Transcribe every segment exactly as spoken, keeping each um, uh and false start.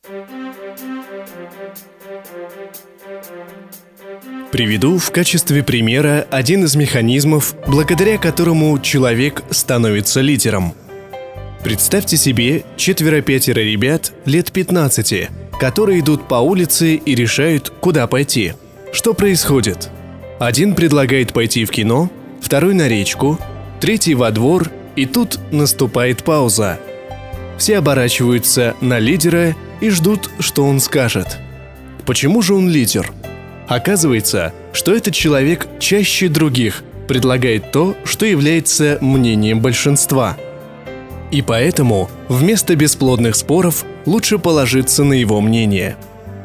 Приведу в качестве примера один из механизмов, благодаря которому человек становится лидером. Представьте себе четверо-пятеро ребят лет пятнадцати, которые идут по улице и решают, куда пойти. Что происходит? Один предлагает пойти в кино, второй на речку, третий во двор, и тут наступает пауза. Все оборачиваются на лидера и ждут, что он скажет. Почему же он лидер? Оказывается, что этот человек чаще других предлагает то, что является мнением большинства. И поэтому вместо бесплодных споров лучше положиться на его мнение.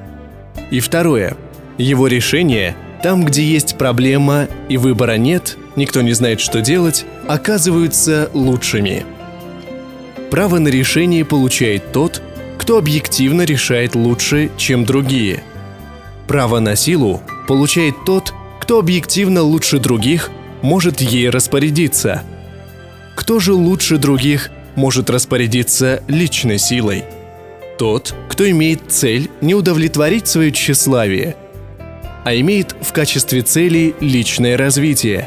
И второе. Его решения, там, где есть проблема и выбора нет, никто не знает, что делать, оказываются лучшими. Право на решение получает тот, кто объективно решает лучше, чем другие. Право на силу получает тот, кто объективно лучше других может ей распорядиться. Кто же лучше других может распорядиться личной силой? Тот, кто имеет цель не удовлетворить свое тщеславие, а имеет в качестве цели личное развитие.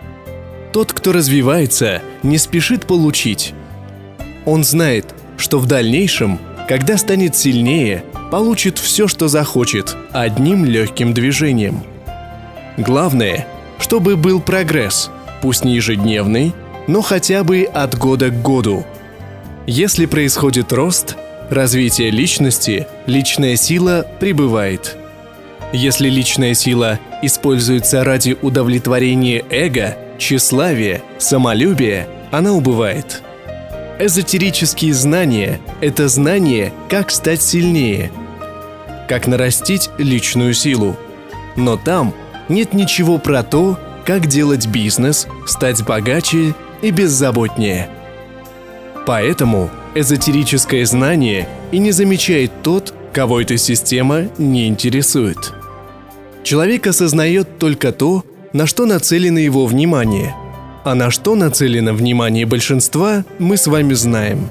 Тот, кто развивается, не спешит получить. Он знает, что в дальнейшем, когда станет сильнее, получит все, что захочет, одним легким движением. Главное, чтобы был прогресс, пусть не ежедневный, но хотя бы от года к году. Если происходит рост, развитие личности, личная сила прибывает. Если личная сила используется ради удовлетворения эго, тщеславия, самолюбия, она убывает. Эзотерические знания – это знание, как стать сильнее, как нарастить личную силу. Но там нет ничего про то, как делать бизнес, стать богаче и беззаботнее. Поэтому эзотерическое знание и не замечает тот, кого эта система не интересует. Человек осознает только то, на что нацелено его внимание, а на что нацелено внимание большинства, мы с вами знаем.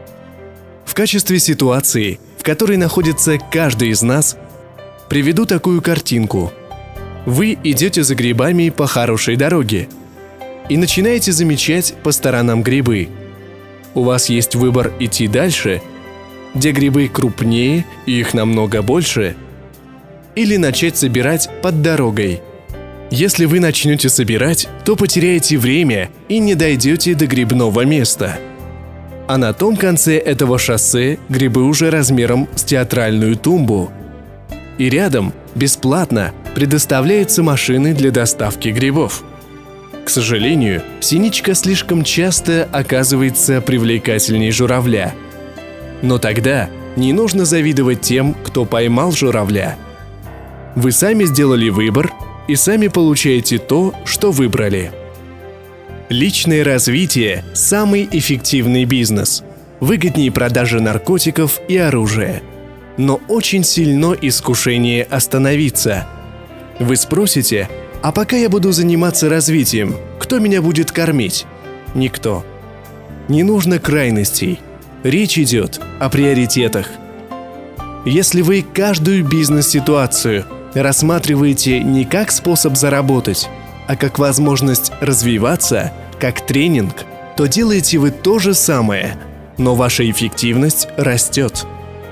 В качестве ситуации, в которой находится каждый из нас, приведу такую картинку. Вы идете за грибами по хорошей дороге и начинаете замечать по сторонам грибы. У вас есть выбор идти дальше, где грибы крупнее и их намного больше, или начать собирать под дорогой. Если вы начнете собирать, то потеряете время и не дойдете до грибного места. А на том конце этого шоссе грибы уже размером с театральную тумбу. И рядом, бесплатно, предоставляются машины для доставки грибов. К сожалению, синичка слишком часто оказывается привлекательней журавля. Но тогда не нужно завидовать тем, кто поймал журавля. Вы сами сделали выбор и сами получаете то, что выбрали. Личное развитие – самый эффективный бизнес. Выгоднее продажи наркотиков и оружия. Но очень сильно искушение остановиться. Вы спросите, а пока я буду заниматься развитием, кто меня будет кормить? Никто. Не нужно крайностей. Речь идет о приоритетах. Если вы каждую бизнес-ситуацию рассматриваете не как способ заработать, а как возможность развиваться, как тренинг, то делаете вы то же самое, но ваша эффективность растет.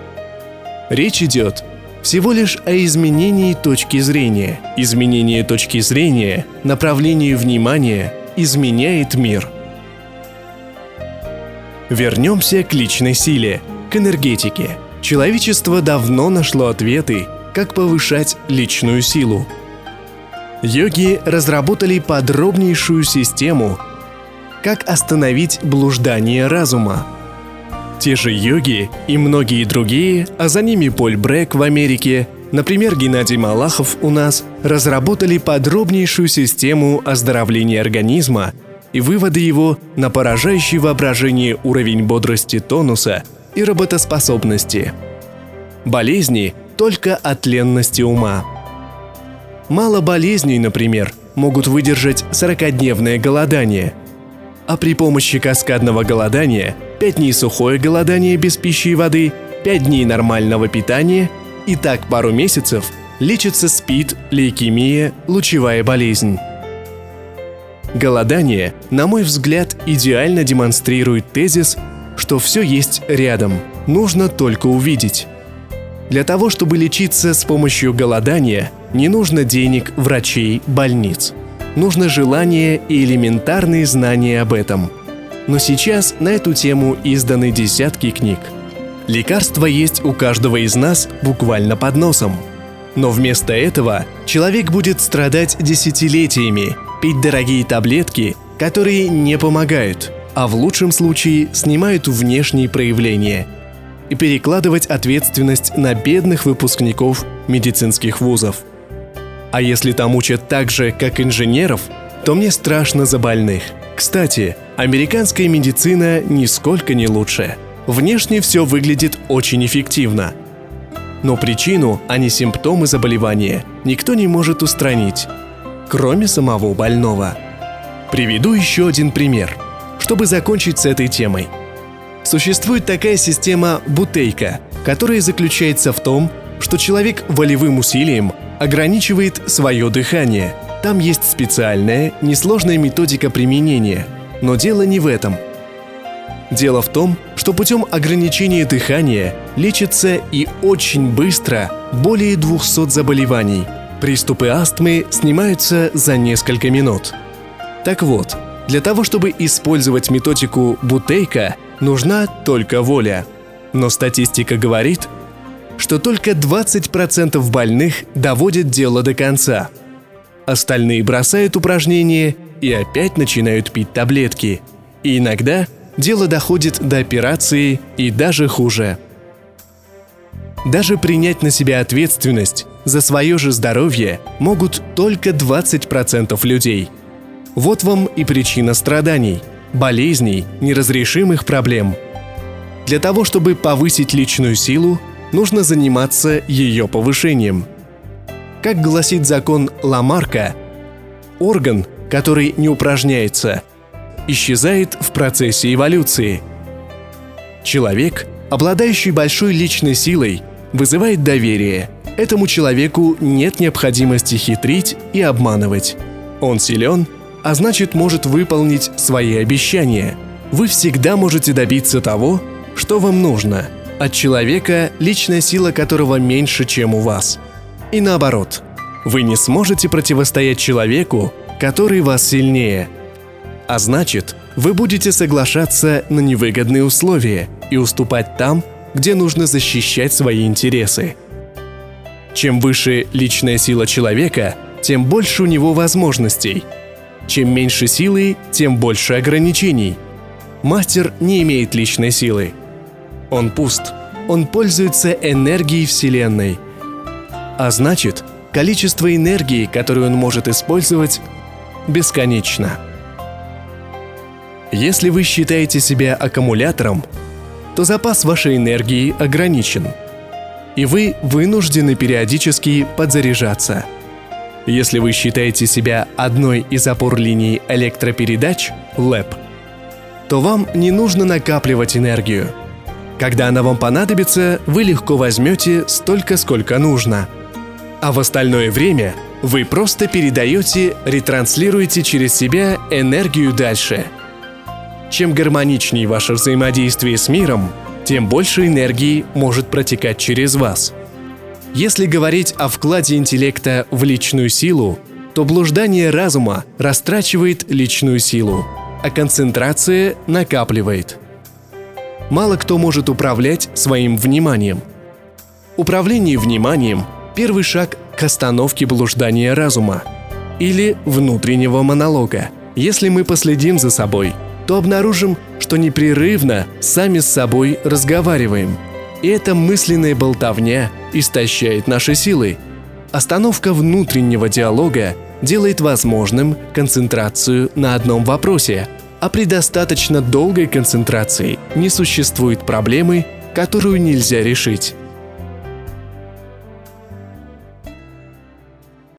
Речь идет всего лишь о изменении точки зрения. Изменение точки зрения, направление внимания изменяет мир. Вернемся к личной силе, к энергетике. Человечество давно нашло ответы, как повышать личную силу. Йоги разработали подробнейшую систему, как остановить блуждание разума. Те же йоги и многие другие, а за ними Поль Брэк в Америке, например, Геннадий Малахов у нас, разработали подробнейшую систему оздоровления организма и вывода его на поражающий воображение уровень бодрости, тонуса и работоспособности. Болезни только от ленности ума. Мало болезней, например, могут выдержать сорокадневное голодание, а при помощи каскадного голодания пять дней сухое голодание без пищи и воды пять дней нормального питания, и так пару месяцев лечится СПИД, лейкемия, лучевая болезнь. Голодание, на мой взгляд, идеально демонстрирует тезис, что все есть рядом, нужно только увидеть. Для того, чтобы лечиться с помощью голодания, не нужно денег, врачей, больниц. Нужно желание и элементарные знания об этом. Но сейчас на эту тему изданы десятки книг. Лекарства есть у каждого из нас буквально под носом. Но вместо этого человек будет страдать десятилетиями, пить дорогие таблетки, которые не помогают, а в лучшем случае снимают внешние проявления, и перекладывать ответственность на бедных выпускников медицинских вузов. А если там учат так же, как инженеров, то мне страшно за больных. Кстати, американская медицина нисколько не лучше. Внешне все выглядит очень эффективно. Но причину, а не симптомы заболевания, никто не может устранить, кроме самого больного. Приведу еще один пример, чтобы закончить с этой темой. Существует такая система Бутейка, которая заключается в том, что человек волевым усилием ограничивает свое дыхание. Там есть специальная, несложная методика применения, но дело не в этом. Дело в том, что путем ограничения дыхания лечится и очень быстро более двухсот заболеваний. Приступы астмы снимаются за несколько минут. Так вот, для того, чтобы использовать методику Бутейка, нужна только воля. Но статистика говорит, что только двадцать процентов больных доводят дело до конца. Остальные бросают упражнения и опять начинают пить таблетки. И иногда дело доходит до операции и даже хуже. Даже принять на себя ответственность за свое же здоровье могут только двадцать процентов людей. Вот вам и причина страданий, болезней, неразрешимых проблем. Для того, чтобы повысить личную силу, нужно заниматься ее повышением. Как гласит закон Ламарка, орган, который не упражняется, исчезает в процессе эволюции. Человек, обладающий большой личной силой, вызывает доверие. Этому человеку нет необходимости хитрить и обманывать. Он силен, а значит, может выполнить свои обещания. Вы всегда можете добиться того, что вам нужно, от человека, личная сила которого меньше, чем у вас. И наоборот, вы не сможете противостоять человеку, который вас сильнее. А значит, вы будете соглашаться на невыгодные условия и уступать там, где нужно защищать свои интересы. Чем выше личная сила человека, тем больше у него возможностей. Чем меньше силы, тем больше ограничений. Мастер не имеет личной силы. Он пуст. Он пользуется энергией Вселенной. А значит, количество энергии, которую он может использовать, бесконечно. Если вы считаете себя аккумулятором, то запас вашей энергии ограничен, и вы вынуждены периодически подзаряжаться. Если вы считаете себя одной из опор линий электропередач ЛЭП, то вам не нужно накапливать энергию. Когда она вам понадобится, вы легко возьмете столько, сколько нужно. А в остальное время вы просто передаете, ретранслируете через себя энергию дальше. Чем гармоничнее ваше взаимодействие с миром, тем больше энергии может протекать через вас. Если говорить о вкладе интеллекта в личную силу, то блуждание разума растрачивает личную силу, а концентрация накапливает. Мало кто может управлять своим вниманием. Управление вниманием – первый шаг к остановке блуждания разума или внутреннего монолога. Если мы последим за собой, то обнаружим, что непрерывно сами с собой разговариваем. И эта мысленная болтовня истощает наши силы. Остановка внутреннего диалога делает возможным концентрацию на одном вопросе, а при достаточно долгой концентрации не существует проблемы, которую нельзя решить.